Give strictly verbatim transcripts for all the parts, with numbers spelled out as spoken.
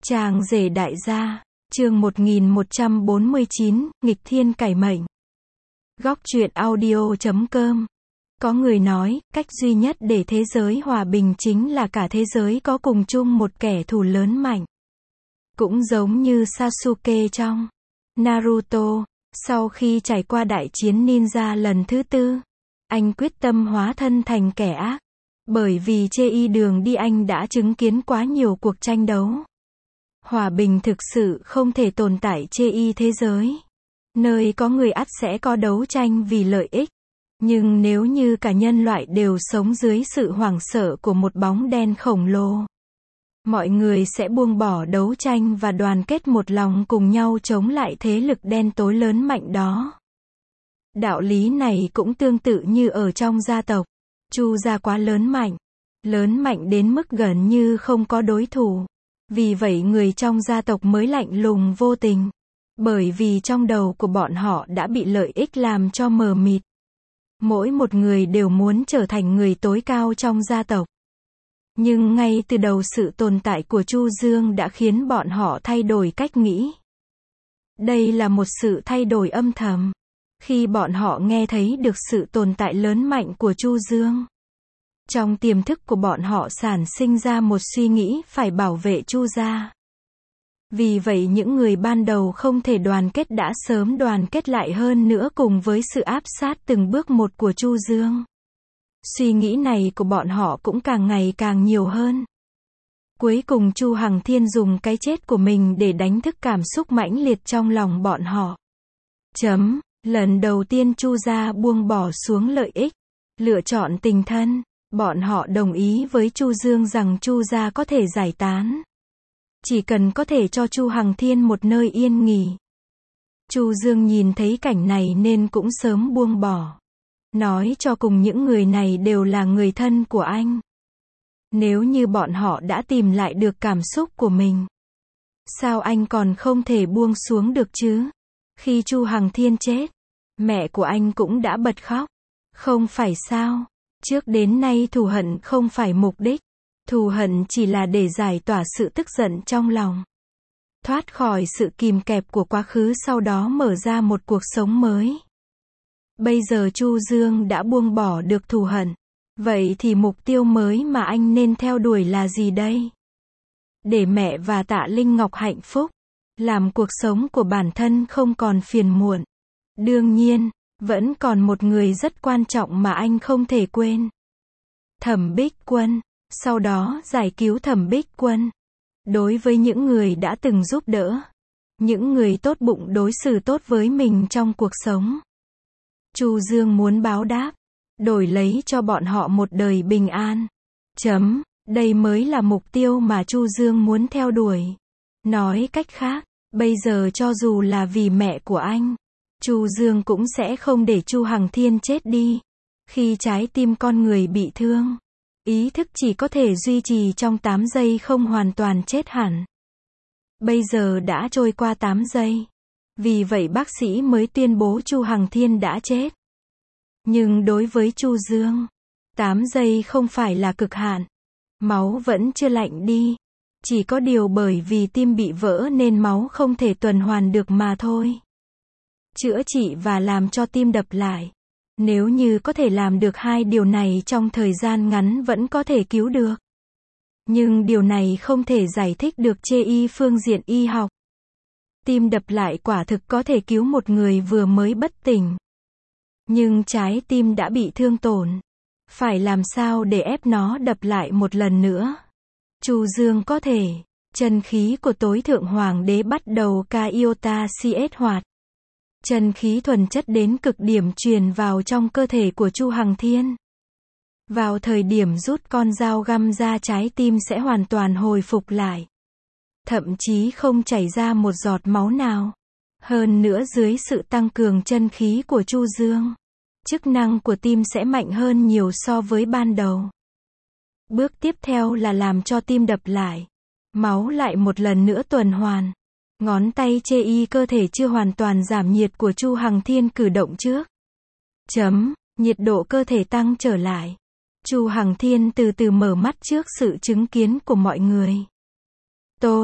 Chàng rể đại gia, chương một nghìn một trăm bốn mươi chín, nghịch thiên cải mệnh. Góc truyện audio chấm com. Có người nói, cách duy nhất để thế giới hòa bình chính là cả thế giới có cùng chung một kẻ thù lớn mạnh. Cũng giống như Sasuke trong Naruto, sau khi trải qua đại chiến ninja lần thứ tư, anh quyết tâm hóa thân thành kẻ ác. Bởi vì trên đường đi anh đã chứng kiến quá nhiều cuộc tranh đấu. Hòa bình thực sự không thể tồn tại trên thế giới. Nơi có người ắt sẽ có đấu tranh vì lợi ích. Nhưng nếu như cả nhân loại đều sống dưới sự hoảng sợ của một bóng đen khổng lồ, mọi người sẽ buông bỏ đấu tranh và đoàn kết một lòng cùng nhau chống lại thế lực đen tối lớn mạnh đó. Đạo lý này cũng tương tự như ở trong gia tộc. Chu gia quá lớn mạnh. Lớn mạnh đến mức gần như không có đối thủ. Vì vậy người trong gia tộc mới lạnh lùng vô tình. Bởi vì trong đầu của bọn họ đã bị lợi ích làm cho mờ mịt. Mỗi một người đều muốn trở thành người tối cao trong gia tộc. Nhưng ngay từ đầu sự tồn tại của Chu Dương đã khiến bọn họ thay đổi cách nghĩ. Đây là một sự thay đổi âm thầm. Khi bọn họ nghe thấy được sự tồn tại lớn mạnh của Chu Dương, trong tiềm thức của bọn họ sản sinh ra một suy nghĩ phải bảo vệ Chu gia. Vì vậy những người ban đầu không thể đoàn kết đã sớm đoàn kết lại hơn nữa cùng với sự áp sát từng bước một của Chu Dương. Suy nghĩ này của bọn họ cũng càng ngày càng nhiều hơn. Cuối cùng Chu Hằng Thiên dùng cái chết của mình để đánh thức cảm xúc mãnh liệt trong lòng bọn họ. Chấm. Lần đầu tiên Chu gia buông bỏ xuống lợi ích, lựa chọn tình thân, bọn họ đồng ý với Chu Dương rằng Chu gia có thể giải tán. Chỉ cần có thể cho Chu Hằng Thiên một nơi yên nghỉ. Chu Dương nhìn thấy cảnh này nên cũng sớm buông bỏ. Nói cho cùng những người này đều là người thân của anh. Nếu như bọn họ đã tìm lại được cảm xúc của mình, sao anh còn không thể buông xuống được chứ? Khi Chu Hằng Thiên chết, mẹ của anh cũng đã bật khóc. Không phải sao? Trước đến nay thù hận không phải mục đích. Thù hận chỉ là để giải tỏa sự tức giận trong lòng. Thoát khỏi sự kìm kẹp của quá khứ sau đó mở ra một cuộc sống mới. Bây giờ Chu Dương đã buông bỏ được thù hận. Vậy thì mục tiêu mới mà anh nên theo đuổi là gì đây? Để mẹ và Tạ Linh Ngọc hạnh phúc. Làm cuộc sống của bản thân không còn phiền muộn. Đương nhiên, vẫn còn một người rất quan trọng mà anh không thể quên. Thẩm Bích Quân. Sau đó giải cứu Thẩm Bích Quân. Đối với những người đã từng giúp đỡ, những người tốt bụng đối xử tốt với mình trong cuộc sống, Chu Dương muốn báo đáp, đổi lấy cho bọn họ một đời bình an. Chấm. Đây mới là mục tiêu mà Chu Dương muốn theo đuổi. Nói cách khác, bây giờ cho dù là vì mẹ của anh, Chu Dương cũng sẽ không để Chu Hằng Thiên chết đi. Khi trái tim con người bị thương, ý thức chỉ có thể duy trì trong tám giây không hoàn toàn chết hẳn. Bây giờ đã trôi qua tám giây. Vì vậy bác sĩ mới tuyên bố Chu Hằng Thiên đã chết. Nhưng đối với Chu Dương, tám giây không phải là cực hạn. Máu vẫn chưa lạnh đi. Chỉ có điều bởi vì tim bị vỡ nên máu không thể tuần hoàn được mà thôi. Chữa trị và làm cho tim đập lại. Nếu như có thể làm được hai điều này trong thời gian ngắn vẫn có thể cứu được. Nhưng điều này không thể giải thích được trên y phương diện y học. Tim đập lại quả thực có thể cứu một người vừa mới bất tỉnh. Nhưng trái tim đã bị thương tổn. Phải làm sao để ép nó đập lại một lần nữa? Chu Dương có thể. Chân khí của tối thượng hoàng đế bắt đầu ca iota cs hoạt. Chân khí thuần chất đến cực điểm truyền vào trong cơ thể của Chu Hằng Thiên. Vào thời điểm rút con dao găm ra trái tim sẽ hoàn toàn hồi phục lại. Thậm chí không chảy ra một giọt máu nào. Hơn nữa dưới sự tăng cường chân khí của Chu Dương, chức năng của tim sẽ mạnh hơn nhiều so với ban đầu. Bước tiếp theo là làm cho tim đập lại. Máu lại một lần nữa tuần hoàn. Ngón tay chê y cơ thể chưa hoàn toàn giảm nhiệt của Chu Hằng Thiên cử động trước. Chấm. Nhiệt độ cơ thể tăng trở lại. Chu Hằng Thiên từ từ mở mắt trước sự chứng kiến của mọi người. Tôi,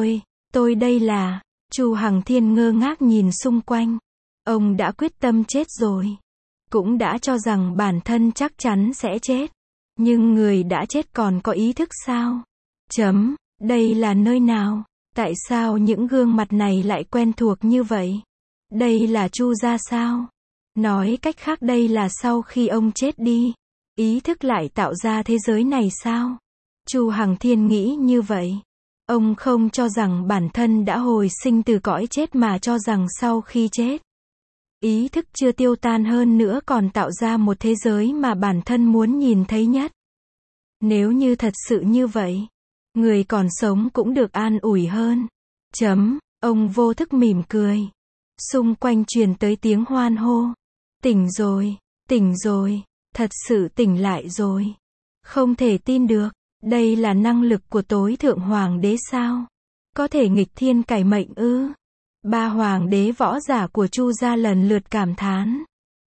Tôi đây là, Chu Hằng Thiên ngơ ngác nhìn xung quanh. Ông đã quyết tâm chết rồi. Cũng đã cho rằng bản thân chắc chắn sẽ chết. Nhưng người đã chết còn có ý thức sao? Chấm, đây là nơi nào? Tại sao những gương mặt này lại quen thuộc như vậy? Đây là Chu gia sao? Nói cách khác đây là sau khi ông chết đi, ý thức lại tạo ra thế giới này sao? Chu Hằng Thiên nghĩ như vậy. Ông không cho rằng bản thân đã hồi sinh từ cõi chết mà cho rằng sau khi chết, ý thức chưa tiêu tan hơn nữa còn tạo ra một thế giới mà bản thân muốn nhìn thấy nhất. Nếu như thật sự như vậy, người còn sống cũng được an ủi hơn. Chấm, ông vô thức mỉm cười. Xung quanh truyền tới tiếng hoan hô. Tỉnh rồi, tỉnh rồi, thật sự tỉnh lại rồi. Không thể tin được, đây là năng lực của tối thượng hoàng đế sao? Có thể nghịch thiên cải mệnh ư? Ba hoàng đế võ giả của Chu gia lần lượt cảm thán.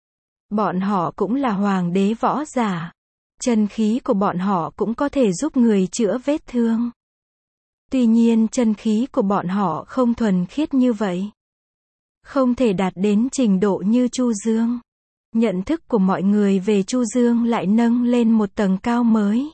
Bọn họ cũng là hoàng đế võ giả. Chân khí của bọn họ cũng có thể giúp người chữa vết thương. Tuy nhiên chân khí của bọn họ không thuần khiết như vậy. Không thể đạt đến trình độ như Chu Dương. Nhận thức của mọi người về Chu Dương lại nâng lên một tầng cao mới.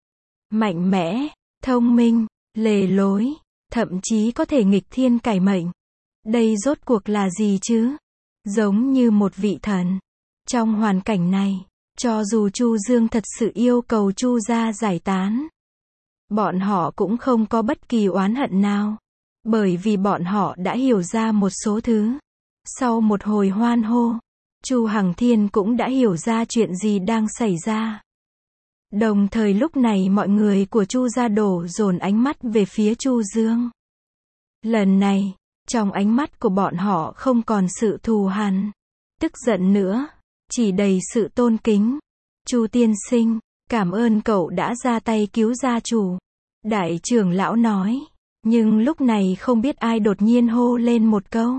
Mạnh mẽ, thông minh, lề lối, thậm chí có thể nghịch thiên cải mệnh. Đây rốt cuộc là gì chứ? Giống như một vị thần. Trong hoàn cảnh này, cho dù Chu Dương thật sự yêu cầu Chu gia giải tán, bọn họ cũng không có bất kỳ oán hận nào. Bởi vì bọn họ đã hiểu ra một số thứ. Sau một hồi hoan hô, Chu Hằng Thiên cũng đã hiểu ra chuyện gì đang xảy ra. Đồng thời lúc này mọi người của Chu gia đổ dồn ánh mắt về phía Chu Dương. Lần này, trong ánh mắt của bọn họ không còn sự thù hằn, tức giận nữa, chỉ đầy sự tôn kính. Chu tiên sinh, cảm ơn cậu đã ra tay cứu gia chủ. Đại trưởng lão nói. Nhưng lúc này không biết ai đột nhiên hô lên một câu.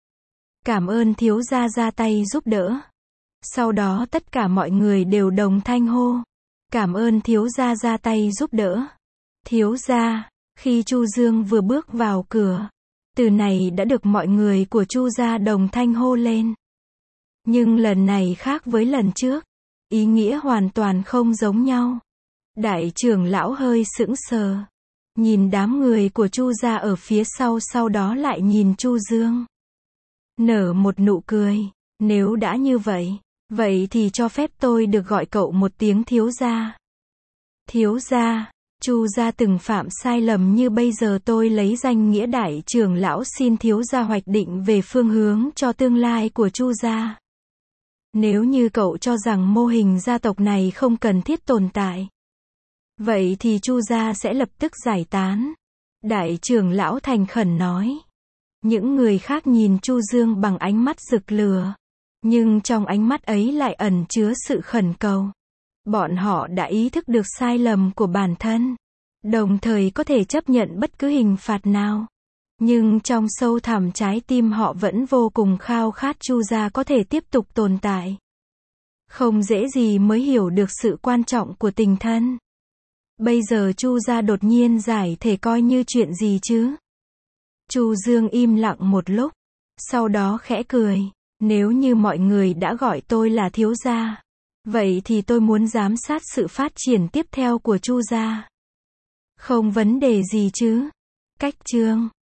Cảm ơn thiếu gia ra tay giúp đỡ. Sau đó tất cả mọi người đều đồng thanh hô. Cảm ơn thiếu gia ra tay giúp đỡ. Thiếu gia, khi Chu Dương vừa bước vào cửa, từ này đã được mọi người của Chu gia đồng thanh hô lên. Nhưng lần này khác với lần trước. Ý nghĩa hoàn toàn không giống nhau. Đại trưởng lão hơi sững sờ. Nhìn đám người của Chu gia ở phía sau, sau đó lại nhìn Chu Dương. Nở một nụ cười. Nếu đã như vậy, vậy thì cho phép tôi được gọi cậu một tiếng thiếu gia. Thiếu gia, Chu gia từng phạm sai lầm như bây giờ tôi lấy danh nghĩa đại trưởng lão xin thiếu gia hoạch định về phương hướng cho tương lai của Chu gia. Nếu như cậu cho rằng mô hình gia tộc này không cần thiết tồn tại, vậy thì Chu gia sẽ lập tức giải tán. Đại trưởng lão thành khẩn nói. Những người khác nhìn Chu Dương bằng ánh mắt rực lửa. Nhưng trong ánh mắt ấy lại ẩn chứa sự khẩn cầu. Bọn họ đã ý thức được sai lầm của bản thân. Đồng thời có thể chấp nhận bất cứ hình phạt nào. Nhưng trong sâu thẳm trái tim họ vẫn vô cùng khao khát Chu gia có thể tiếp tục tồn tại. Không dễ gì mới hiểu được sự quan trọng của tình thân. Bây giờ Chu gia đột nhiên giải thể coi như chuyện gì chứ? Chu Dương im lặng một lúc, sau đó khẽ cười. Nếu như mọi người đã gọi tôi là thiếu gia, vậy thì tôi muốn giám sát sự phát triển tiếp theo của Chu gia. Không vấn đề gì chứ? Cách chương